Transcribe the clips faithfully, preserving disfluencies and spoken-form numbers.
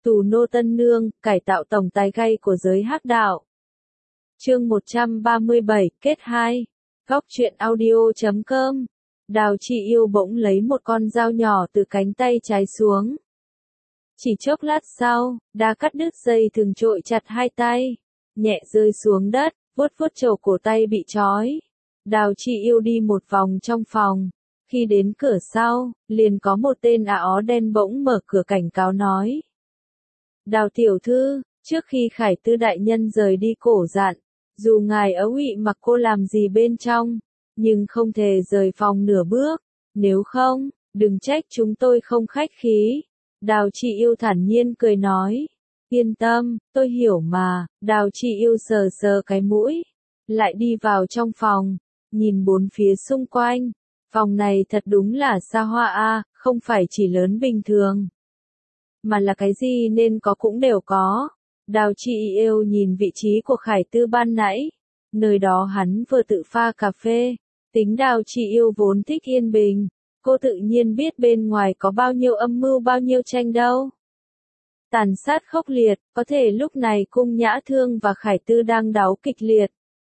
Tù nô tân nương, cải tạo tổng tài gay của giới hắc đạo. Chương một trăm ba mươi bảy, kết hai. Góc truyện audio chấm com. Đào Chị Yêu bỗng lấy một con dao nhỏ từ cánh tay trái xuống. Chỉ chốc lát sau, đã cắt đứt dây thừng trội chặt hai tay, nhẹ rơi xuống đất, vuốt vuốt chầu cổ tay bị trói. Đào Chị Yêu đi một vòng trong phòng. Khi đến cửa sau, liền có một tên ả ó đen bỗng mở cửa cảnh cáo nói. Đào tiểu thư, trước khi Khải Tư đại nhân rời đi cổ dặn, dù ngài ấu ị mặc cô làm gì bên trong, nhưng không thể rời phòng nửa bước, nếu không, đừng trách chúng tôi không khách khí. Đào Chị Yêu thản nhiên cười nói, yên tâm, tôi hiểu mà. Đào Chị Yêu sờ sờ cái mũi, lại đi vào trong phòng, nhìn bốn phía xung quanh. Phòng này thật đúng là xa hoa a, không phải chỉ lớn bình thường, mà là cái gì nên có cũng đều có. Đào Chị Yêu nhìn vị trí của Khải Tư ban nãy, nơi đó hắn vừa tự pha cà phê. Tính Đào Chị Yêu vốn thích yên bình, cô tự nhiên biết bên ngoài có bao nhiêu âm mưu bao nhiêu tranh đâu. Tàn sát khốc liệt, có thể lúc này Cung Nhã Thương và Khải Tư đang đấu kịch liệt.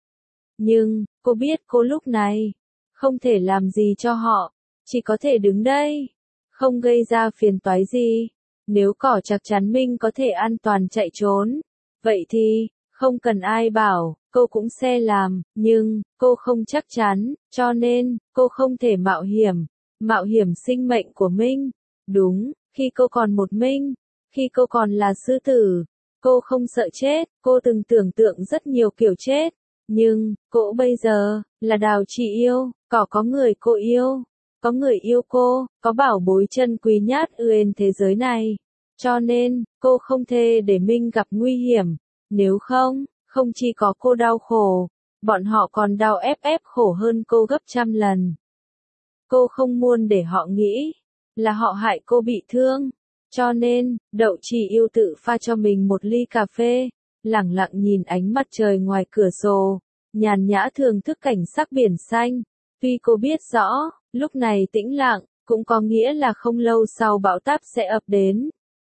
Nhưng, cô biết cô lúc này không thể làm gì cho họ, chỉ có thể đứng đây, không gây ra phiền toái gì. Nếu cỏ chắc chắn mình có thể an toàn chạy trốn, vậy thì, không cần ai bảo, cô cũng sẽ làm, nhưng, cô không chắc chắn, cho nên, cô không thể mạo hiểm, mạo hiểm sinh mệnh của mình. Đúng, khi cô còn một mình, khi cô còn là sư tử, cô không sợ chết, cô từng tưởng tượng rất nhiều kiểu chết, nhưng, cô bây giờ, là Đào Chị Yêu, cỏ có người cô yêu. Có người yêu cô, có bảo bối chân quý nhất trên thế giới này. Cho nên, cô không thể để mình gặp nguy hiểm. Nếu không, không chỉ có cô đau khổ, bọn họ còn đau ép ép khổ hơn cô gấp trăm lần. Cô không muốn để họ nghĩ là họ hại cô bị thương. Cho nên, Đậu Chị Yêu tự pha cho mình một ly cà phê, lẳng lặng nhìn ánh mặt trời ngoài cửa sổ, nhàn nhã thưởng thức cảnh sắc biển xanh. Tuy cô biết rõ, lúc này tĩnh lặng, cũng có nghĩa là không lâu sau bão táp sẽ ập đến.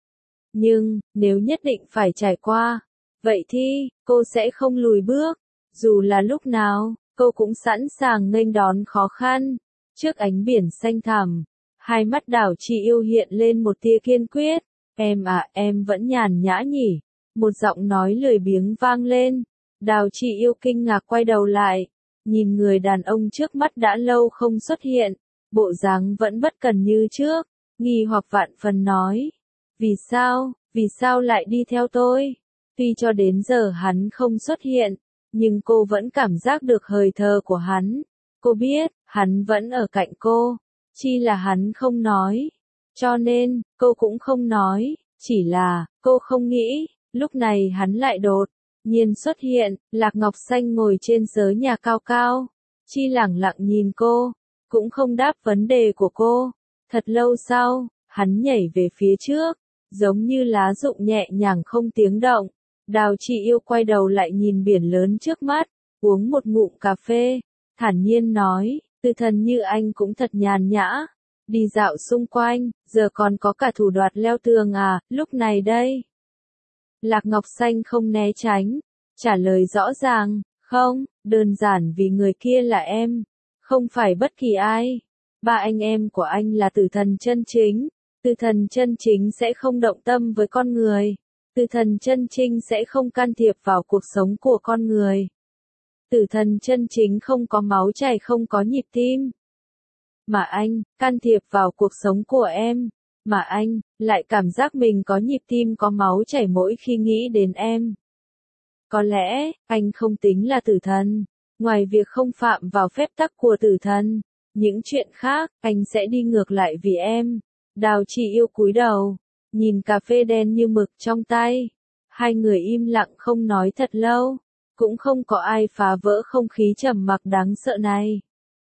Nhưng, nếu nhất định phải trải qua, vậy thì, cô sẽ không lùi bước. Dù là lúc nào, cô cũng sẵn sàng nghênh đón khó khăn. Trước ánh biển xanh thẳm, hai mắt Đào Chị Yêu hiện lên một tia kiên quyết. Em à, em vẫn nhàn nhã nhỉ? Một giọng nói lười biếng vang lên. Đào Chị Yêu kinh ngạc quay đầu lại, nhìn người đàn ông trước mắt đã lâu không xuất hiện, bộ dáng vẫn bất cần như trước, nghi hoặc vạn phần nói. Vì sao, vì sao lại đi theo tôi? Tuy cho đến giờ hắn không xuất hiện, nhưng cô vẫn cảm giác được hơi thở của hắn. Cô biết, hắn vẫn ở cạnh cô, chỉ là hắn không nói. Cho nên, cô cũng không nói, chỉ là, cô không nghĩ, lúc này hắn lại đột nhiên xuất hiện. Lạc Ngọc Xanh ngồi trên sớ nhà cao cao, chỉ lẳng lặng nhìn cô, cũng không đáp vấn đề của cô. Thật lâu sau, hắn nhảy về phía trước, giống như lá rụng nhẹ nhàng không tiếng động. Đào Chị Yêu quay đầu lại nhìn biển lớn trước mắt, uống một ngụm cà phê, thản nhiên nói, Tư thần như anh cũng thật nhàn nhã, đi dạo xung quanh, giờ còn có cả thủ đoạn leo tường à, lúc này đây. Lạc Ngọc Xanh không né tránh, trả lời rõ ràng, không, đơn giản vì người kia là em, không phải bất kỳ ai. Ba anh em của anh là tử thần chân chính, tử thần chân chính sẽ không động tâm với con người, tử thần chân chính sẽ không can thiệp vào cuộc sống của con người. Tử thần chân chính không có máu chảy không có nhịp tim. Mà anh, can thiệp vào cuộc sống của em. Mà anh, lại cảm giác mình có nhịp tim có máu chảy mỗi khi nghĩ đến em. Có lẽ, anh không tính là tử thần. Ngoài việc không phạm vào phép tắc của tử thần, những chuyện khác, anh sẽ đi ngược lại vì em. Đào Chị Yêu cúi đầu, nhìn cà phê đen như mực trong tay. Hai người im lặng không nói thật lâu. Cũng không có ai phá vỡ không khí trầm mặc đáng sợ này.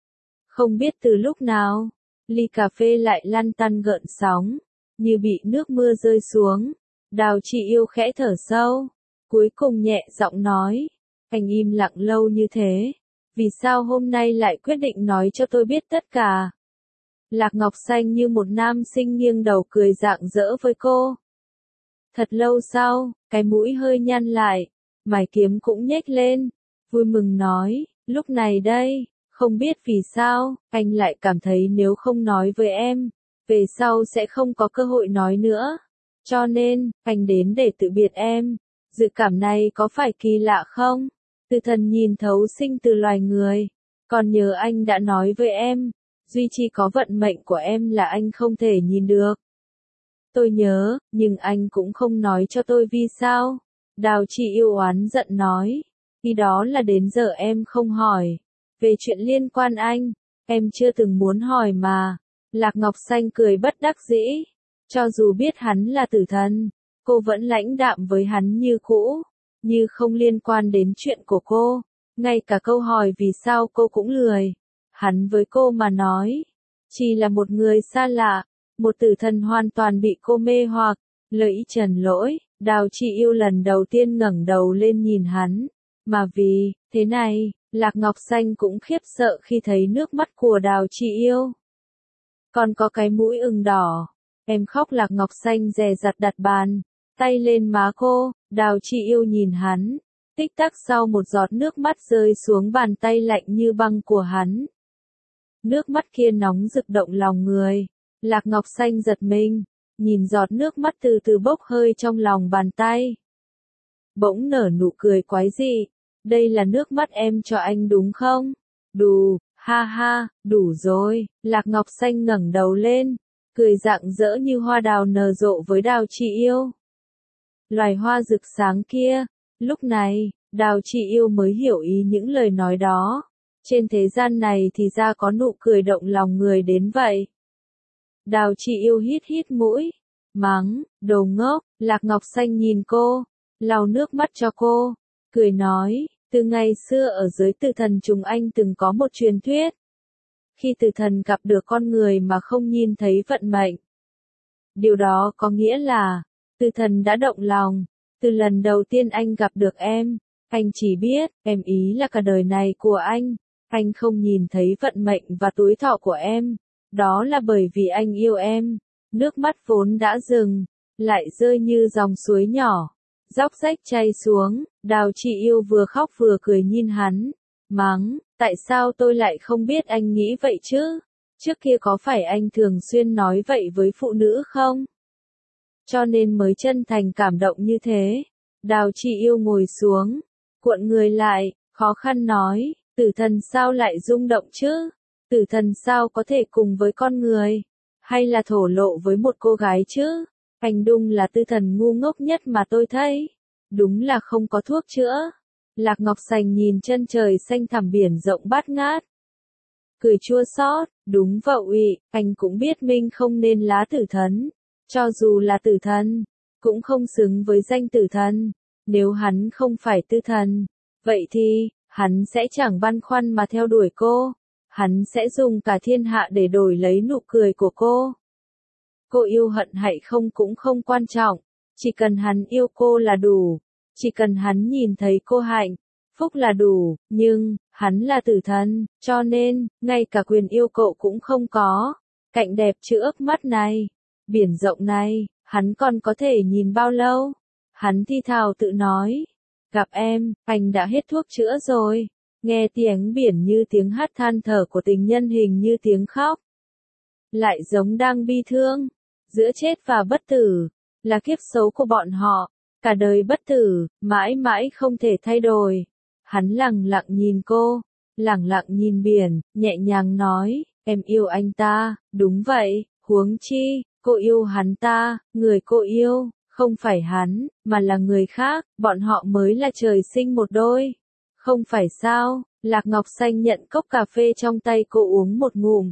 Không biết từ lúc nào, ly cà phê lại lăn tăn gợn sóng, như bị nước mưa rơi xuống. Đào Chị Yêu khẽ thở sâu, cuối cùng nhẹ giọng nói, anh im lặng lâu như thế, vì sao hôm nay lại quyết định nói cho tôi biết tất cả? Lạc Ngọc Xanh như một nam sinh nghiêng đầu cười rạng rỡ với cô. Thật lâu sau, cái mũi hơi nhăn lại, mày kiếm cũng nhếch lên, vui mừng nói, lúc này đây, không biết vì sao, anh lại cảm thấy nếu không nói với em, về sau sẽ không có cơ hội nói nữa. Cho nên, anh đến để tự biệt em. Dự cảm này có phải kỳ lạ không? Từ thần nhìn thấu sinh từ loài người. Còn nhớ anh đã nói với em, duy chỉ có vận mệnh của em là anh không thể nhìn được. Tôi nhớ, nhưng anh cũng không nói cho tôi vì sao. Đào Chỉ Yêu oán giận nói. Khi đó là đến giờ em không hỏi. Về chuyện liên quan anh, em chưa từng muốn hỏi mà. Lạc Ngọc Xanh cười bất đắc dĩ. Cho dù biết hắn là tử thần, cô vẫn lãnh đạm với hắn như cũ, như không liên quan đến chuyện của cô. Ngay cả câu hỏi vì sao cô cũng lười. Hắn với cô mà nói, chỉ là một người xa lạ, một tử thần hoàn toàn bị cô mê hoặc. Lợi Trần Lỗi, Đào Chỉ Yêu lần đầu tiên ngẩng đầu lên nhìn hắn, mà vì thế này, Lạc Ngọc Xanh cũng khiếp sợ khi thấy nước mắt của Đào Chỉ Yêu. Còn có cái mũi ửng đỏ. Em khóc. Lạc Ngọc Xanh dè dặt đặt bàn tay lên má cô. Đào Chỉ Yêu nhìn hắn. Tích tắc sau một giọt nước mắt rơi xuống bàn tay lạnh như băng của hắn. Nước mắt kia nóng rực động lòng người. Lạc Ngọc Xanh giật mình, nhìn giọt nước mắt từ từ bốc hơi trong lòng bàn tay. Bỗng nở nụ cười quái dị. Đây là nước mắt em cho anh đúng không? Đủ, ha ha, đủ rồi. Lạc Ngọc Xanh ngẩng đầu lên, cười rạng rỡ như hoa đào nở rộ với Đào Chỉ Yêu. Loài hoa rực sáng kia. Lúc này, Đào Chỉ Yêu mới hiểu ý những lời nói đó. Trên thế gian này thì ra có nụ cười động lòng người đến vậy. Đào Chỉ Yêu hít hít mũi, mắng, đồ ngốc. Lạc Ngọc Xanh nhìn cô, lau nước mắt cho cô, cười nói, từ ngày xưa ở giới tử thần chúng anh từng có một truyền thuyết. Khi tử thần gặp được con người mà không nhìn thấy vận mệnh. Điều đó có nghĩa là, tử thần đã động lòng. Từ lần đầu tiên anh gặp được em, anh chỉ biết, em ý là cả đời này của anh. Anh không nhìn thấy vận mệnh và tuổi thọ của em. Đó là bởi vì anh yêu em. Nước mắt vốn đã dừng, lại rơi như dòng suối nhỏ, róc rách chảy xuống. Đào Chỉ Yêu vừa khóc vừa cười nhìn hắn, mắng, tại sao tôi lại không biết anh nghĩ vậy chứ? Trước kia có phải anh thường xuyên nói vậy với phụ nữ không? Cho nên mới chân thành cảm động như thế. Đào Chỉ Yêu ngồi xuống, cuộn người lại, khó khăn nói, tử thần sao lại rung động chứ? Tử thần sao có thể cùng với con người? Hay là thổ lộ với một cô gái chứ? Anh đúng là tử thần ngu ngốc nhất mà tôi thấy. Đúng là không có thuốc chữa. Lạc Ngọc Xanh nhìn chân trời xanh thẳm biển rộng bát ngát. Cười chua xót, đúng vậy, anh cũng biết mình không nên lá tử thần. Cho dù là tử thần, cũng không xứng với danh tử thần. Nếu hắn không phải tử thần, vậy thì, hắn sẽ chẳng băn khoăn mà theo đuổi cô. Hắn sẽ dùng cả thiên hạ để đổi lấy nụ cười của cô. Cô yêu hận hay không cũng không quan trọng. Chỉ cần hắn yêu cô là đủ. Chỉ cần hắn nhìn thấy cô hạnh phúc là đủ. Nhưng, hắn là tử thần, cho nên, ngay cả quyền yêu cậu cũng không có. Cảnh đẹp trước mắt này, biển rộng này, hắn còn có thể nhìn bao lâu? Hắn thi thào tự nói. Gặp em, anh đã hết thuốc chữa rồi. Nghe tiếng biển như tiếng hát than thở của tình nhân hình như tiếng khóc. Lại giống đang bi thương. Giữa chết và bất tử, là kiếp xấu của bọn họ. Cả đời bất tử, mãi mãi không thể thay đổi. Hắn lặng lặng nhìn cô, lặng lặng nhìn biển, nhẹ nhàng nói, em yêu anh ta, đúng vậy, huống chi, cô yêu hắn ta, người cô yêu, không phải hắn, mà là người khác, bọn họ mới là trời sinh một đôi. Không phải sao? Lạc Ngọc Xanh nhận cốc cà phê trong tay cô uống một ngụm.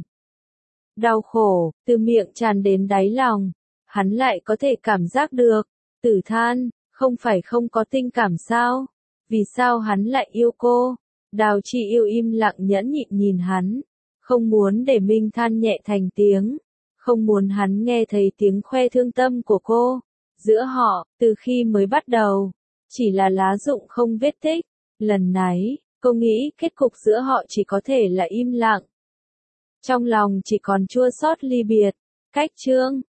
Đau khổ, từ miệng tràn đến đáy lòng. Hắn lại có thể cảm giác được. Tử than, không phải không có tình cảm sao? Vì sao hắn lại yêu cô? Đào Chỉ Yêu im lặng nhẫn nhịn nhìn hắn. Không muốn để mình than nhẹ thành tiếng. Không muốn hắn nghe thấy tiếng khoe thương tâm của cô. Giữa họ, từ khi mới bắt đầu, chỉ là lá rụng không vết tích. Lần này, cô nghĩ kết cục giữa họ chỉ có thể là im lặng. Trong lòng chỉ còn chua xót ly biệt. Cách chương